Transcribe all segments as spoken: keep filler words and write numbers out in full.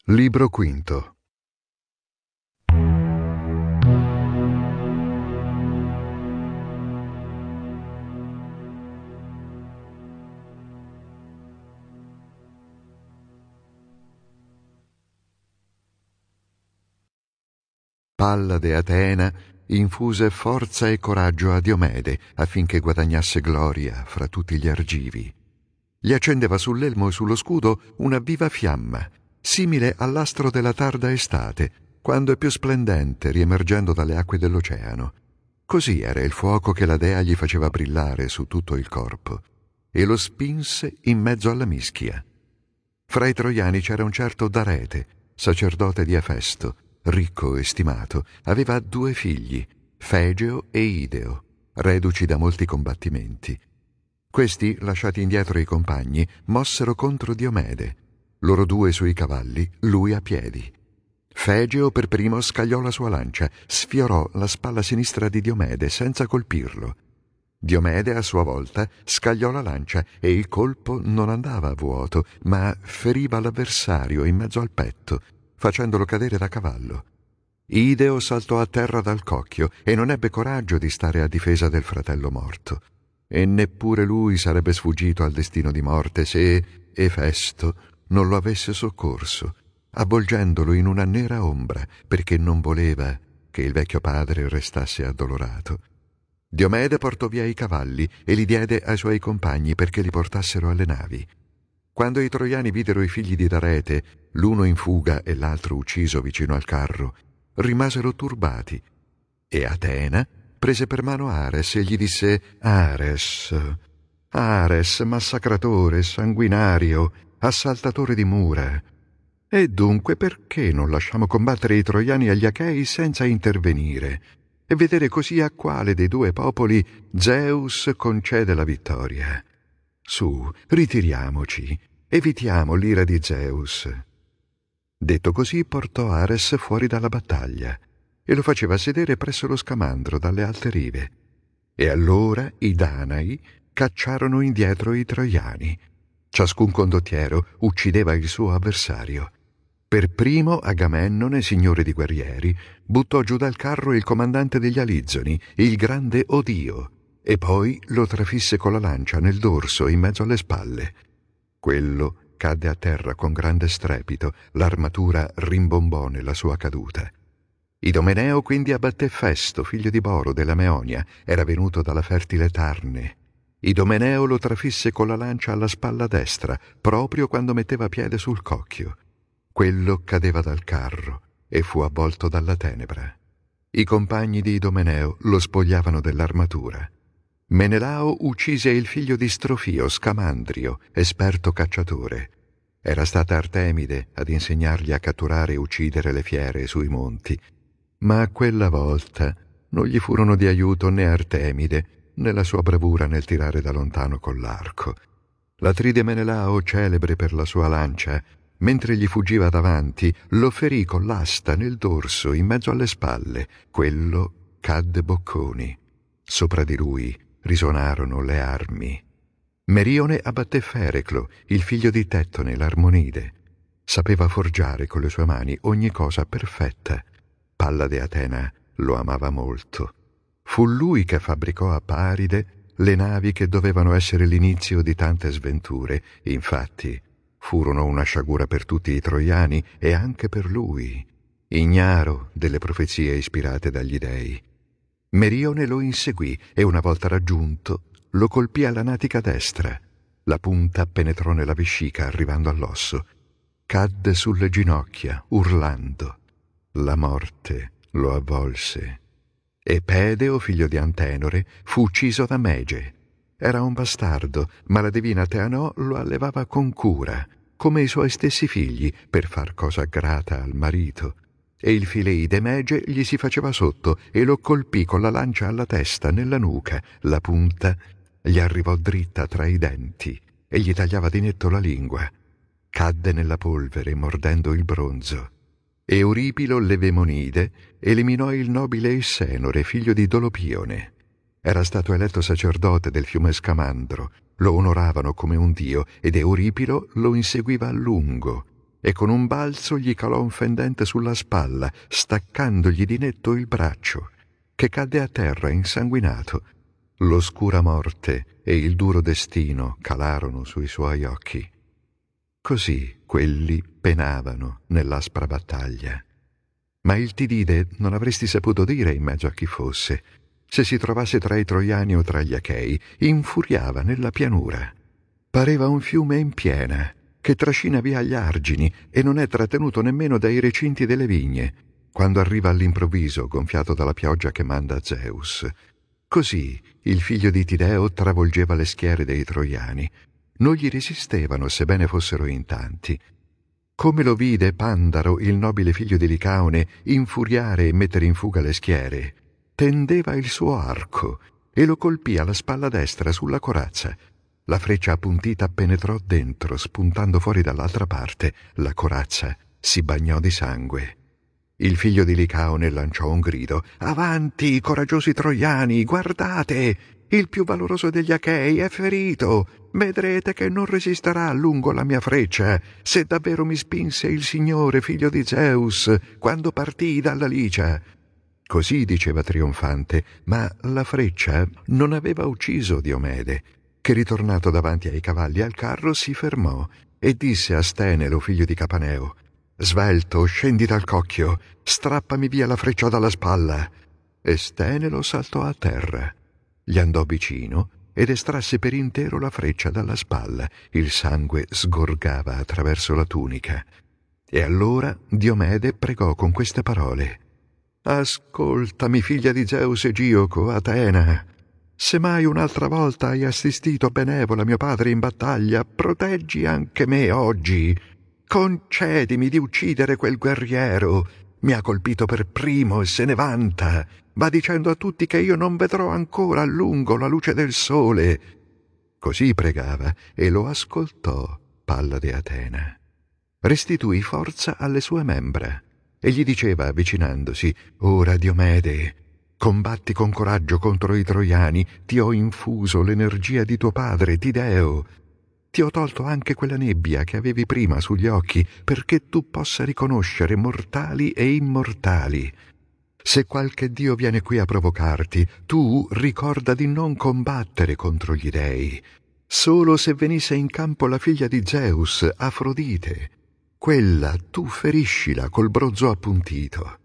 Libro quinto. Pallade Atena infuse forza e coraggio a Diomede affinché guadagnasse gloria fra tutti gli argivi. Gli accendeva sull'elmo e sullo scudo una viva fiamma, simile all'astro della tarda estate, quando è più splendente riemergendo dalle acque dell'oceano. Così era il fuoco che la dea gli faceva brillare su tutto il corpo, e lo spinse in mezzo alla mischia. Fra i troiani c'era un certo Darete, sacerdote di Efesto, ricco e stimato. Aveva due figli, Fegeo e Ideo, reduci da molti combattimenti. Questi, lasciati indietro i compagni, mossero contro Diomede, loro due sui cavalli, lui a piedi. Fegeo per primo scagliò la sua lancia, sfiorò la spalla sinistra di Diomede senza colpirlo. Diomede a sua volta scagliò la lancia e il colpo non andava a vuoto, ma feriva l'avversario in mezzo al petto, facendolo cadere da cavallo. Ideo saltò a terra dal cocchio e non ebbe coraggio di stare a difesa del fratello morto. E neppure lui sarebbe sfuggito al destino di morte se Efesto non lo avesse soccorso, avvolgendolo in una nera ombra, perché non voleva che il vecchio padre restasse addolorato. Diomede portò via i cavalli e li diede ai suoi compagni perché li portassero alle navi. Quando i troiani videro i figli di Darete, l'uno in fuga e l'altro ucciso vicino al carro, rimasero turbati. E Atena prese per mano Ares e gli disse: Ares, Ares, massacratore, sanguinario, assaltatore di mura. E dunque perché non lasciamo combattere i troiani agli Achei senza intervenire e vedere così a quale dei due popoli Zeus concede la vittoria? Su, ritiriamoci, evitiamo l'ira di Zeus. Detto così, portò Ares fuori dalla battaglia e lo faceva sedere presso lo scamandro dalle alte rive. E allora i Danai cacciarono indietro i troiani. Ciascun condottiero uccideva il suo avversario. Per primo Agamennone, signore di guerrieri, buttò giù dal carro il comandante degli Alizzoni, il grande Odio, e poi lo trafisse con la lancia nel dorso in mezzo alle spalle. Quello cadde a terra con grande strepito, l'armatura rimbombò nella sua caduta. Idomeneo quindi abbatté Festo, figlio di Boro della Meonia, era venuto dalla fertile Tarne. Idomeneo lo trafisse con la lancia alla spalla destra, proprio quando metteva piede sul cocchio. Quello cadeva dal carro e fu avvolto dalla tenebra. I compagni di Idomeneo lo spogliavano dell'armatura. Menelao uccise il figlio di Strofio, Scamandrio, esperto cacciatore. Era stata Artemide ad insegnargli a catturare e uccidere le fiere sui monti. Ma quella volta non gli furono di aiuto né Artemide né la sua bravura nel tirare da lontano con l'arco. L'Atride Menelao, celebre per la sua lancia, mentre gli fuggiva davanti, lo ferì con l'asta nel dorso in mezzo alle spalle. Quello cadde bocconi. Sopra di lui risuonarono le armi. Merione abbatté Fereclo, il figlio di Tettone, l'Armonide. Sapeva forgiare con le sue mani ogni cosa perfetta. Pallade Atena lo amava molto. Fu lui che fabbricò a Paride le navi che dovevano essere l'inizio di tante sventure. Infatti, furono una sciagura per tutti i troiani e anche per lui, ignaro delle profezie ispirate dagli dei. Merione lo inseguì e una volta raggiunto lo colpì alla natica destra. La punta penetrò nella vescica arrivando all'osso. Cadde sulle ginocchia, urlando. La morte lo avvolse. E Pedeo, figlio di Antenore, fu ucciso da Mege. Era un bastardo, ma la divina Teanò lo allevava con cura, come i suoi stessi figli, per far cosa grata al marito. E il Fileide Mege gli si faceva sotto e lo colpì con la lancia alla testa, nella nuca. La punta gli arrivò dritta tra i denti e gli tagliava di netto la lingua. Cadde nella polvere, mordendo il bronzo. Euripilo l'Evemonide eliminò il nobile Essenore, figlio di Dolopione. Era stato eletto sacerdote del fiume Scamandro, lo onoravano come un dio ed Euripilo lo inseguiva a lungo. e con un balzo gli calò un fendente sulla spalla, staccandogli di netto il braccio, che cadde a terra insanguinato. L'oscura morte e il duro destino calarono sui suoi occhi. Così quelli penavano nell'aspra battaglia. Ma il Tidide non avresti saputo dire in mezzo a chi fosse. Se si trovasse tra i Troiani o tra gli Achei, infuriava nella pianura. Pareva un fiume in piena, che trascina via gli argini e non è trattenuto nemmeno dai recinti delle vigne, quando arriva all'improvviso, gonfiato dalla pioggia che manda Zeus. Così il figlio di Tideo travolgeva le schiere dei Troiani. Non gli resistevano, sebbene fossero in tanti. Come lo vide Pandaro, il nobile figlio di Licaone, infuriare e mettere in fuga le schiere, tendeva il suo arco e lo colpì alla spalla destra sulla corazza. La freccia appuntita penetrò dentro, spuntando fuori dall'altra parte. La corazza si bagnò di sangue. Il figlio di Licaone lanciò un grido. «Avanti, coraggiosi troiani, guardate! Il più valoroso degli Achei è ferito! Vedrete che non resisterà a lungo la mia freccia, se davvero mi spinse il Signore, figlio di Zeus, quando partii dalla Licia!» Così diceva trionfante, ma la freccia non aveva ucciso Diomede, che ritornato davanti ai cavalli al carro si fermò e disse a Stenelo, figlio di Capaneo: «Svelto, scendi dal cocchio, strappami via la freccia dalla spalla!» E Stenelo saltò a terra, gli andò vicino ed estrasse per intero la freccia dalla spalla. Il sangue sgorgava attraverso la tunica. E allora Diomede pregò con queste parole: «Ascoltami, figlia di Zeus e Gioco, Atena. Se mai un'altra volta hai assistito benevola mio padre in battaglia, proteggi anche me oggi. Concedimi di uccidere quel guerriero. Mi ha colpito per primo e se ne vanta. Va dicendo a tutti che io non vedrò ancora a lungo la luce del sole». Così pregava e lo ascoltò Pallade Atena. Restituì forza alle sue membra e gli diceva avvicinandosi: «Ora, Diomede, combatti con coraggio contro i Troiani, ti ho infuso l'energia di tuo padre Tideo. Ti ho tolto anche quella nebbia che avevi prima sugli occhi, perché tu possa riconoscere mortali e immortali. Se qualche dio viene qui a provocarti, tu ricorda di non combattere contro gli dei. Solo se venisse in campo la figlia di Zeus, Afrodite, quella tu feriscila col bronzo appuntito».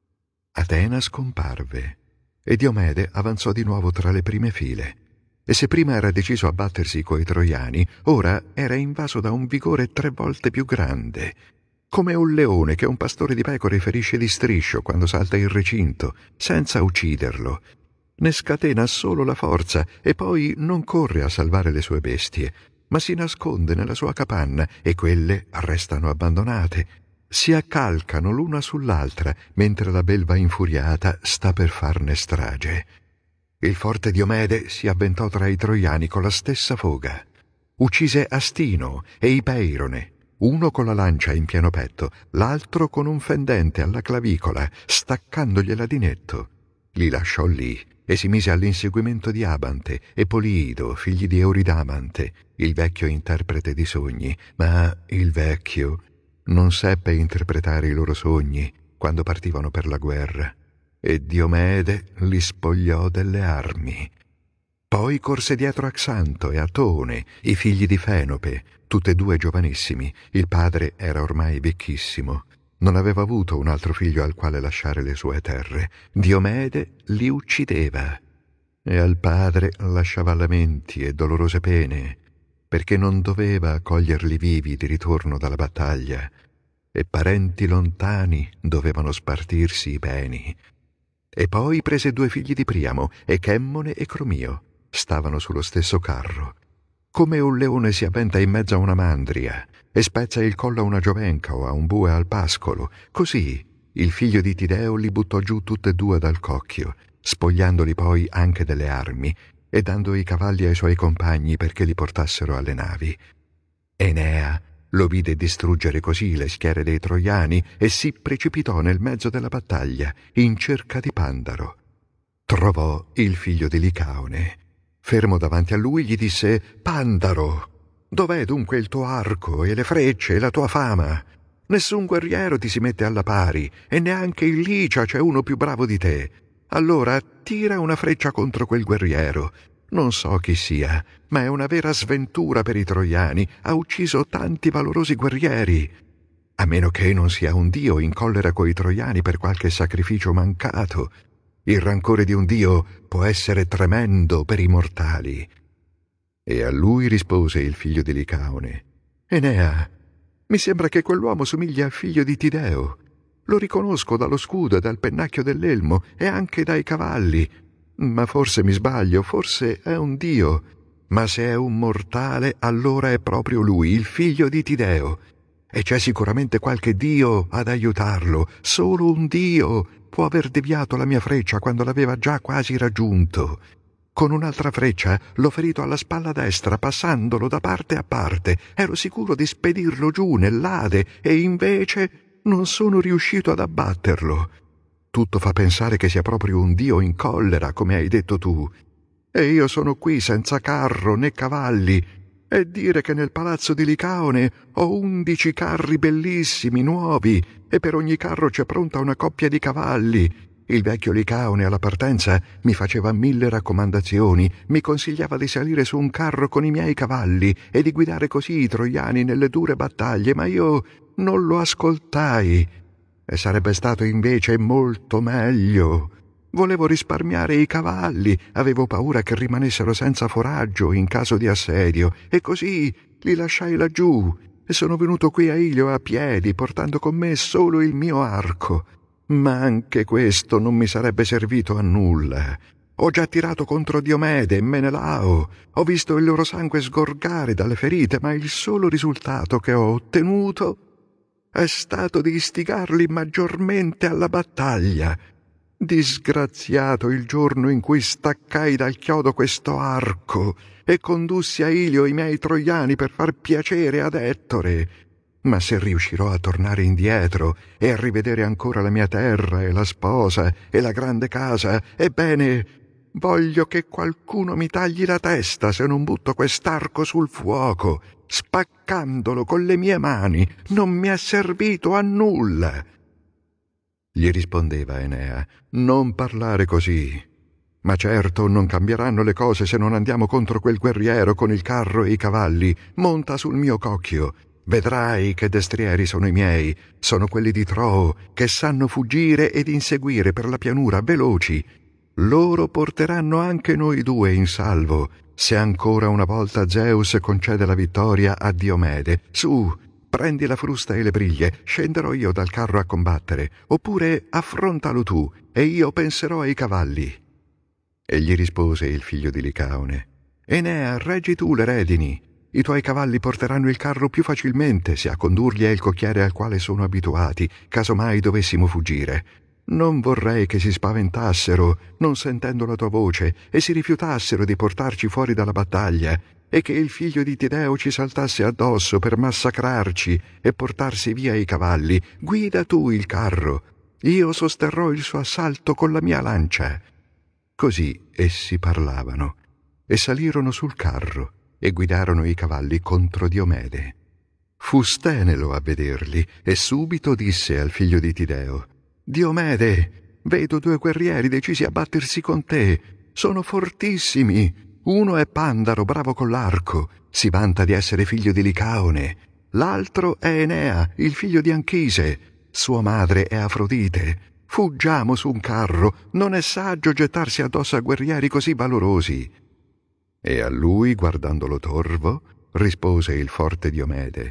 Atena scomparve e Diomede avanzò di nuovo tra le prime file. E se prima era deciso a battersi coi Troiani, ora era invaso da un vigore tre volte più grande, come un leone che un pastore di pecore ferisce di striscio quando salta il recinto, senza ucciderlo. Ne scatena solo la forza e poi non corre a salvare le sue bestie, ma si nasconde nella sua capanna e quelle restano abbandonate. Si accalcano l'una sull'altra mentre la belva infuriata sta per farne strage. Il forte Diomede si avventò tra i Troiani con la stessa foga. Uccise Astino e Ipeirone, uno con la lancia in pieno petto, l'altro con un fendente alla clavicola, staccandogliela di netto. Li lasciò lì e si mise all'inseguimento di Abante e Poliido, figli di Euridamante, il vecchio interprete di sogni. Ma il vecchio non seppe interpretare i loro sogni quando partivano per la guerra, e Diomede li spogliò delle armi. Poi corse dietro a Xanto e a Tone, i figli di Fenope, tutte e due giovanissimi. Il padre era ormai vecchissimo. Non aveva avuto un altro figlio al quale lasciare le sue terre. Diomede li uccideva e al padre lasciava lamenti e dolorose pene, perché non doveva accoglierli vivi di ritorno dalla battaglia, e parenti lontani dovevano spartirsi i beni. E poi prese due figli di Priamo, Echemmone e Cromio. Stavano sullo stesso carro. Come un leone si avventa in mezzo a una mandria e spezza il collo a una giovenca o a un bue al pascolo, così il figlio di Tideo li buttò giù tutte e due dal cocchio, spogliandoli poi anche delle armi e dando i cavalli ai suoi compagni perché li portassero alle navi. Enea lo vide distruggere così le schiere dei Troiani e si precipitò nel mezzo della battaglia in cerca di Pandaro. Trovò il figlio di Licaone. Fermo davanti a lui gli disse: «Pandaro, dov'è dunque il tuo arco e le frecce e la tua fama? Nessun guerriero ti si mette alla pari, e neanche in Licia c'è uno più bravo di te. Allora tira una freccia contro quel guerriero. Non so chi sia, ma è una vera sventura per i troiani. Ha ucciso tanti valorosi guerrieri. A meno che non sia un dio in collera coi troiani per qualche sacrificio mancato. Il rancore di un dio può essere tremendo per i mortali. E a lui rispose il figlio di Licaone: Enea, mi sembra che quell'uomo somiglia al figlio di Tideo. Lo riconosco dallo scudo e dal pennacchio dell'elmo e anche dai cavalli. Ma forse mi sbaglio, forse è un dio. Ma se è un mortale, allora è proprio lui, il figlio di Tideo. E c'è sicuramente qualche dio ad aiutarlo. Solo un dio può aver deviato la mia freccia quando l'aveva già quasi raggiunto. Con un'altra freccia l'ho ferito alla spalla destra, passandolo da parte a parte. Ero sicuro di spedirlo giù nell'Ade e invece non sono riuscito ad abbatterlo. Tutto fa pensare che sia proprio un dio in collera, come hai detto tu. E io sono qui senza carro né cavalli, e dire che nel palazzo di Licaone ho undici carri bellissimi, nuovi, e per ogni carro c'è pronta una coppia di cavalli. Il vecchio Licaone alla partenza mi faceva mille raccomandazioni, mi consigliava di salire su un carro con i miei cavalli e di guidare così i troiani nelle dure battaglie, ma io non lo ascoltai. E sarebbe stato invece molto meglio. Volevo risparmiare i cavalli, avevo paura che rimanessero senza foraggio in caso di assedio, e così li lasciai laggiù e sono venuto qui a Ilio a piedi, portando con me solo il mio arco. Ma anche questo non mi sarebbe servito a nulla. Ho già tirato contro Diomede e Menelao, ho visto il loro sangue sgorgare dalle ferite, ma il solo risultato che ho ottenuto è stato di istigarli maggiormente alla battaglia. Disgraziato il giorno in cui staccai dal chiodo questo arco e condussi a Ilio i miei troiani per far piacere ad Ettore. Ma se riuscirò a tornare indietro e a rivedere ancora la mia terra e la sposa e la grande casa, ebbene, voglio che qualcuno mi tagli la testa se non butto quest'arco sul fuoco, spaccandolo con le mie mani. Non mi è servito a nulla. Gli rispondeva Enea: non parlare così. Ma certo non cambieranno le cose se non andiamo contro quel guerriero con il carro e i cavalli. Monta sul mio cocchio. Vedrai che destrieri sono i miei, sono quelli di Troo, che sanno fuggire ed inseguire per la pianura veloci. Loro porteranno anche noi due in salvo, se ancora una volta Zeus concede la vittoria a Diomede. Su, prendi la frusta e le briglie, scenderò io dal carro a combattere, oppure affrontalo tu, e io penserò ai cavalli. E gli rispose il figlio di Licaone: Enea, reggi tu le redini. I tuoi cavalli porteranno il carro più facilmente se a condurli è il cocchiere al quale sono abituati, caso mai dovessimo fuggire. Non vorrei che si spaventassero, non sentendo la tua voce, e si rifiutassero di portarci fuori dalla battaglia, e che il figlio di Tideo ci saltasse addosso per massacrarci e portarsi via i cavalli. Guida tu il carro, io sosterrò il suo assalto con la mia lancia. Così essi parlavano, e salirono sul carro, e guidarono i cavalli contro Diomede. Fu Stenelo a vederli, e subito disse al figlio di Tideo: Diomede, vedo due guerrieri decisi a battersi con te. Sono fortissimi. Uno è Pandaro, bravo con l'arco, si vanta di essere figlio di Licaone. L'altro è Enea, il figlio di Anchise. Sua madre è Afrodite. Fuggiamo su un carro, non è saggio gettarsi addosso a guerrieri così valorosi. E a lui, guardandolo torvo, rispose il forte Diomede: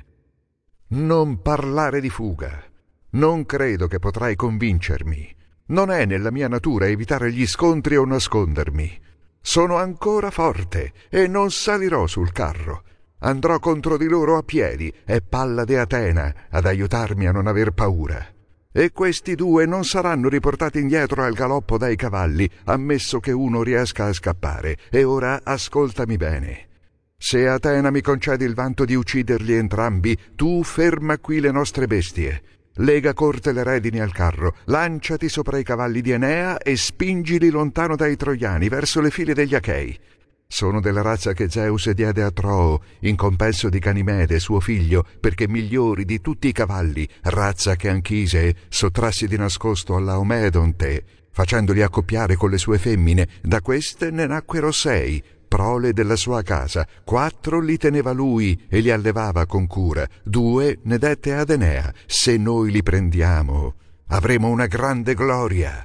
non parlare di fuga. Non credo che potrai convincermi. Non è nella mia natura evitare gli scontri o nascondermi. Sono ancora forte e non salirò sul carro. Andrò contro di loro a piedi, è Pallade Atena ad aiutarmi a non aver paura. E questi due non saranno riportati indietro al galoppo dai cavalli, ammesso che uno riesca a scappare. E ora ascoltami bene. Se Atena mi concede il vanto di ucciderli entrambi, tu ferma qui le nostre bestie. Lega corte le redini al carro, lanciati sopra i cavalli di Enea e spingili lontano dai troiani, verso le file degli Achei. Sono della razza che Zeus diede a Troo in compenso di Ganimede, suo figlio, perché migliori di tutti i cavalli, razza che Anchise sottrasse di nascosto alla Laomedonte, facendoli accoppiare con le sue femmine. Da queste ne nacquero sei, prole della sua casa. Quattro li teneva lui e li allevava con cura. Due ne dette ad Enea. Se noi li prendiamo, avremo una grande gloria.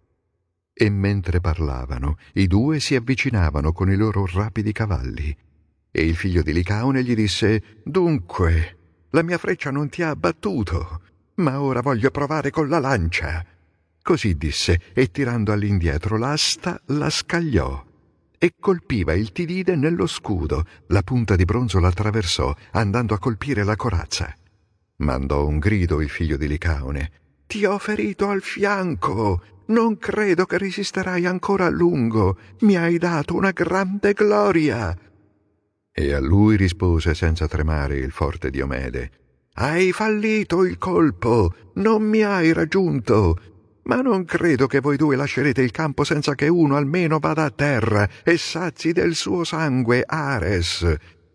E mentre parlavano, i due si avvicinavano con i loro rapidi cavalli. E il figlio di Licaone gli disse: «Dunque, la mia freccia non ti ha abbattuto, ma ora voglio provare con la lancia». Così disse, e tirando all'indietro l'asta, la scagliò. E colpiva il Tidide nello scudo. La punta di bronzo l'attraversò, andando a colpire la corazza. Mandò un grido il figlio di Licaone: «Ti ho ferito al fianco! Non credo che resisterai ancora a lungo. Mi hai dato una grande gloria». E a lui rispose senza tremare il forte Diomede: «Hai fallito il colpo, non mi hai raggiunto. Ma non credo che voi due lascerete il campo senza che uno almeno vada a terra e sazi del suo sangue Ares».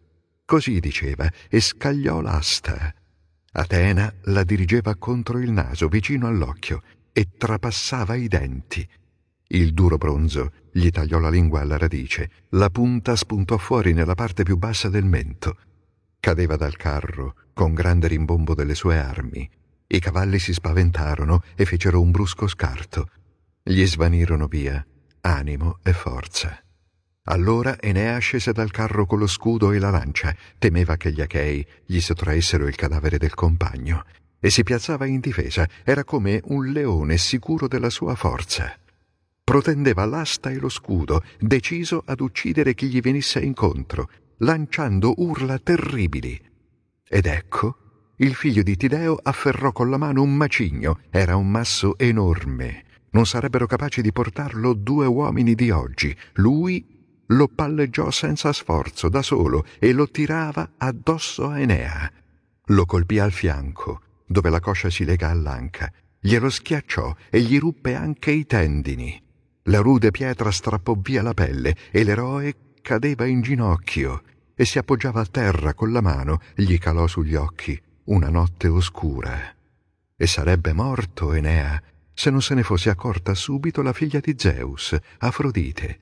Così diceva e scagliò l'asta. Atena la dirigeva contro il naso, vicino all'occhio, e trapassava i denti. Il duro bronzo gli tagliò la lingua alla radice, la punta spuntò fuori nella parte più bassa del mento. Cadeva dal carro con grande rimbombo delle sue armi. I cavalli si spaventarono e fecero un brusco scarto. Gli svanirono via animo e forza. Allora Enea scese dal carro con lo scudo e la lancia. Temeva che gli Achei gli sottraessero il cadavere del compagno, e si piazzava in difesa. Era come un leone sicuro della sua forza. Protendeva l'asta e lo scudo, deciso ad uccidere chi gli venisse incontro, lanciando urla terribili. Ed ecco, il figlio di Tideo afferrò con la mano un macigno. Era un masso enorme. Non sarebbero capaci di portarlo due uomini di oggi. Lui lo palleggiò senza sforzo, da solo, e lo tirava addosso a Enea. Lo colpì al fianco, dove la coscia si lega all'anca. Glielo schiacciò e gli ruppe anche i tendini. La rude pietra strappò via la pelle e l'eroe cadeva in ginocchio e si appoggiava a terra con la mano. Gli calò sugli occhi una notte oscura. E sarebbe morto Enea se non se ne fosse accorta subito la figlia di Zeus, Afrodite.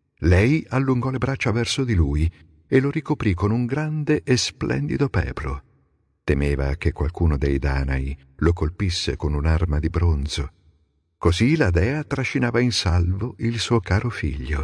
Lei allungò le braccia verso di lui e lo ricoprì con un grande e splendido peplo. Temeva che qualcuno dei Danai lo colpisse con un'arma di bronzo. Così la dea trascinava in salvo il suo caro figlio.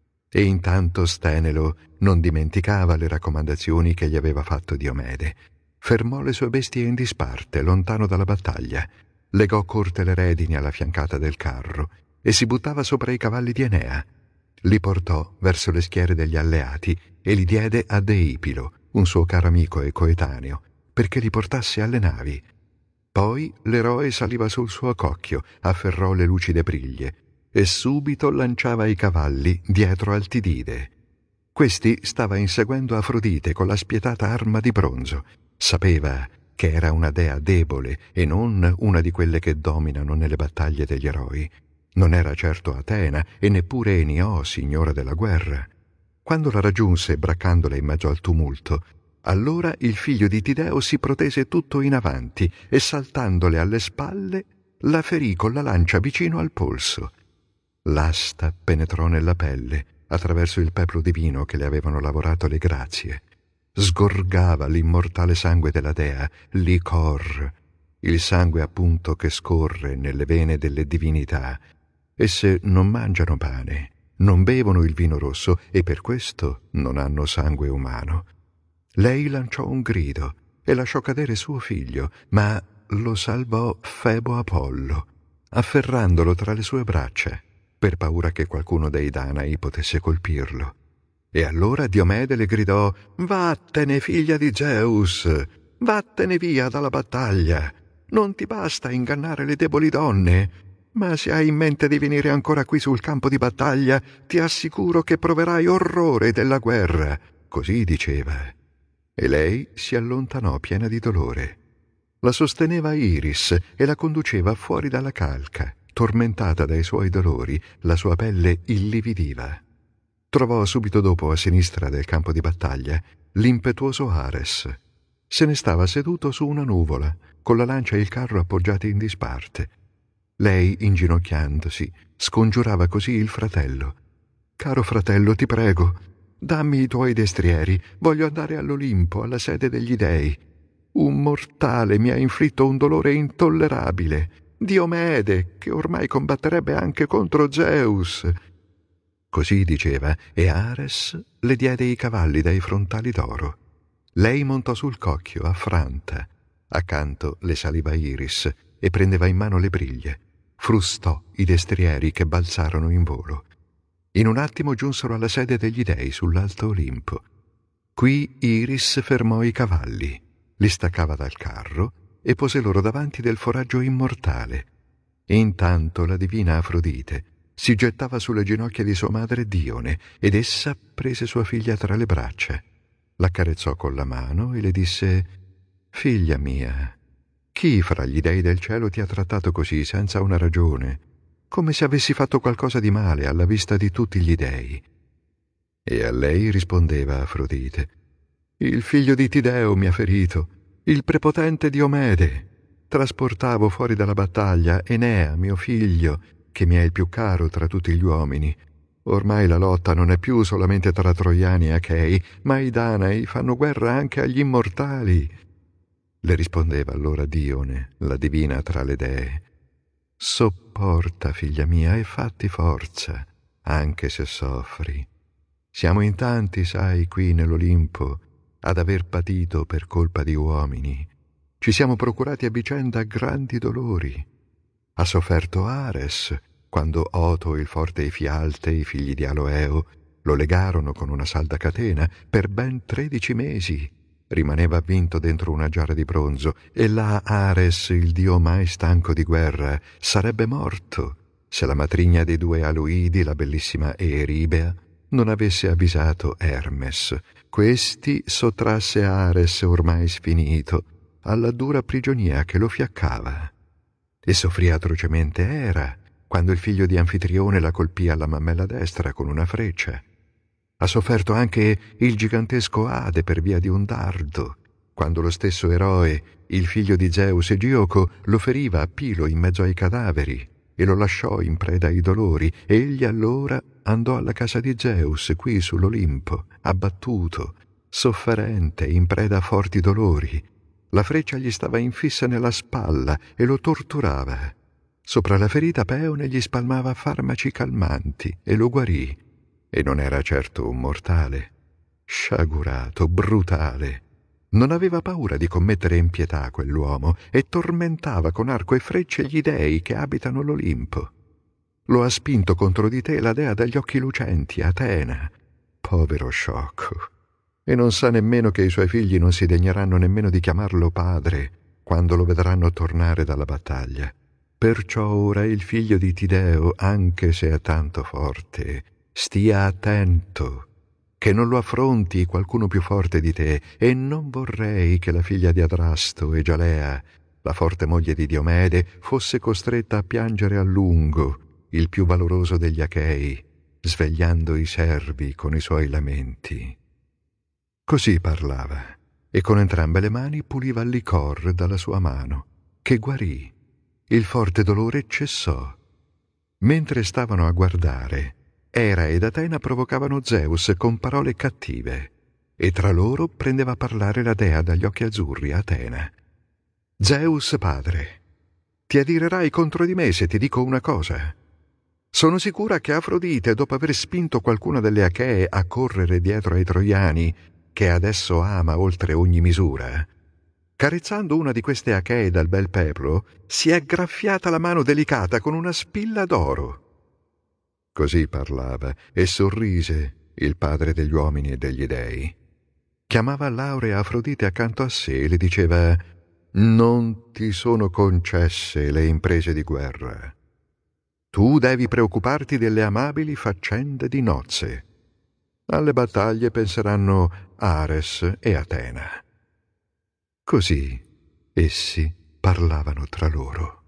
E intanto Stenelo non dimenticava le raccomandazioni che gli aveva fatto Diomede. Fermò le sue bestie in disparte, lontano dalla battaglia. Legò corte le redini alla fiancata del carro e si buttava sopra i cavalli di Enea. Li portò verso le schiere degli alleati e li diede a Deipilo, un suo caro amico e coetaneo, perché li portasse alle navi. Poi l'eroe saliva sul suo cocchio, afferrò le lucide briglie e subito lanciava i cavalli dietro al Tidide. Questi stava inseguendo Afrodite con la spietata arma di bronzo. Sapeva che era una dea debole e non una di quelle che dominano nelle battaglie degli eroi. Non era certo Atena e neppure Eniò, signora della guerra. Quando la raggiunse braccandola in mezzo al tumulto, allora il figlio di Tideo si protese tutto in avanti e saltandole alle spalle la ferì con la lancia vicino al polso. L'asta penetrò nella pelle attraverso il peplo divino che le avevano lavorato le grazie. Sgorgava l'immortale sangue della dea, l'icor, il sangue appunto che scorre nelle vene delle divinità. Esse non mangiano pane, non bevono il vino rosso e per questo non hanno sangue umano. Lei lanciò un grido e lasciò cadere suo figlio, ma lo salvò Febo Apollo, afferrandolo tra le sue braccia, per paura che qualcuno dei Danai potesse colpirlo. E allora Diomede le gridò: «Vattene, figlia di Zeus! Vattene via dalla battaglia! Non ti basta ingannare le deboli donne? Ma se hai in mente di venire ancora qui sul campo di battaglia, ti assicuro che proverai orrore della guerra». Così diceva. E lei si allontanò piena di dolore. La sosteneva Iris e la conduceva fuori dalla calca. Tormentata dai suoi dolori, la sua pelle illividiva. trovò subito dopo, a sinistra del campo di battaglia, l'impetuoso Ares. Se ne stava seduto su una nuvola, con la lancia e il carro appoggiati in disparte. Lei, inginocchiandosi, scongiurava così il fratello. «Caro fratello, ti prego, dammi i tuoi destrieri, voglio andare all'Olimpo, alla sede degli dei. Un mortale mi ha inflitto un dolore intollerabile, Diomede, che ormai combatterebbe anche contro Zeus». Così diceva, e Ares le diede i cavalli dai frontali d'oro. Lei montò sul cocchio, affranta. Accanto le saliva Iris e prendeva in mano le briglie. Frustò i destrieri che balzarono in volo. In un attimo giunsero alla sede degli dei sull'alto Olimpo. Qui Iris fermò i cavalli, li staccava dal carro e pose loro davanti del foraggio immortale. E intanto la divina Afrodite si gettava sulle ginocchia di sua madre Dione ed essa prese sua figlia tra le braccia, l'accarezzò con la mano e le disse: «Figlia mia, chi fra gli dei del cielo ti ha trattato così senza una ragione, come se avessi fatto qualcosa di male alla vista di tutti gli dei?» E a lei rispondeva Afrodite: «Il figlio di Tideo mi ha ferito, il prepotente Diomede. Trasportavo fuori dalla battaglia Enea, mio figlio, che mi è il più caro tra tutti gli uomini. Ormai la lotta non è più solamente tra troiani e achei, ma i danai fanno guerra anche agli immortali». Le rispondeva allora Dione, la divina tra le dee: «Sopporta, figlia mia, e fatti forza, anche se soffri. Siamo in tanti, sai, qui nell'Olimpo, ad aver patito per colpa di uomini. Ci siamo procurati a vicenda grandi dolori. Ha sofferto Ares, quando Oto, il forte Efialte, i figli di Aloeo, lo legarono con una salda catena per ben tredici mesi. Rimaneva avvinto dentro una giara di bronzo, e là Ares, il dio mai stanco di guerra, sarebbe morto se la matrigna dei due Aloidi, la bellissima Eribea, non avesse avvisato Hermes. Questi sottrasse Ares, ormai sfinito, alla dura prigionia che lo fiaccava. E soffrì atrocemente Era, quando il figlio di Anfitrione la colpì alla mammella destra con una freccia. Ha sofferto anche il gigantesco Ade per via di un dardo, quando lo stesso eroe, il figlio di Zeus Egioco, lo feriva a Pilo in mezzo ai cadaveri e lo lasciò in preda ai dolori. Egli allora andò alla casa di Zeus, qui sull'Olimpo, abbattuto, sofferente, in preda a forti dolori. La freccia gli stava infissa nella spalla e lo torturava. Sopra la ferita Peone gli spalmava farmaci calmanti e lo guarì. E non era certo un mortale. Sciagurato, brutale. Non aveva paura di commettere impietà quell'uomo e tormentava con arco e frecce gli dei che abitano l'Olimpo. Lo ha spinto contro di te la dea dagli occhi lucenti, Atena. Povero sciocco. E non sa nemmeno che i suoi figli non si degneranno nemmeno di chiamarlo padre quando lo vedranno tornare dalla battaglia. Perciò ora il figlio di Tideo, anche se è tanto forte, stia attento, che non lo affronti qualcuno più forte di te, e non vorrei che la figlia di Adrasto, Egialea, la forte moglie di Diomede, fosse costretta a piangere a lungo il più valoroso degli Achei, svegliando i servi con i suoi lamenti. Così parlava, e con entrambe le mani puliva il licor dalla sua mano, che guarì. Il forte dolore cessò. Mentre stavano a guardare, Era ed Atena provocavano Zeus con parole cattive, e tra loro prendeva a parlare la dea dagli occhi azzurri, Atena. «Zeus padre, ti adirerai contro di me se ti dico una cosa. Sono sicura che Afrodite, dopo aver spinto qualcuna delle Achee a correre dietro ai Troiani, che adesso ama oltre ogni misura, carezzando una di queste Achee dal bel peplo, si è graffiata la mano delicata con una spilla d'oro». Così parlava e sorrise il padre degli uomini e degli dei. Chiamava l'aurea Afrodite accanto a sé e le diceva: «Non ti sono concesse le imprese di guerra. Tu devi preoccuparti delle amabili faccende di nozze. Alle battaglie penseranno Ares e Atena». Così essi parlavano tra loro.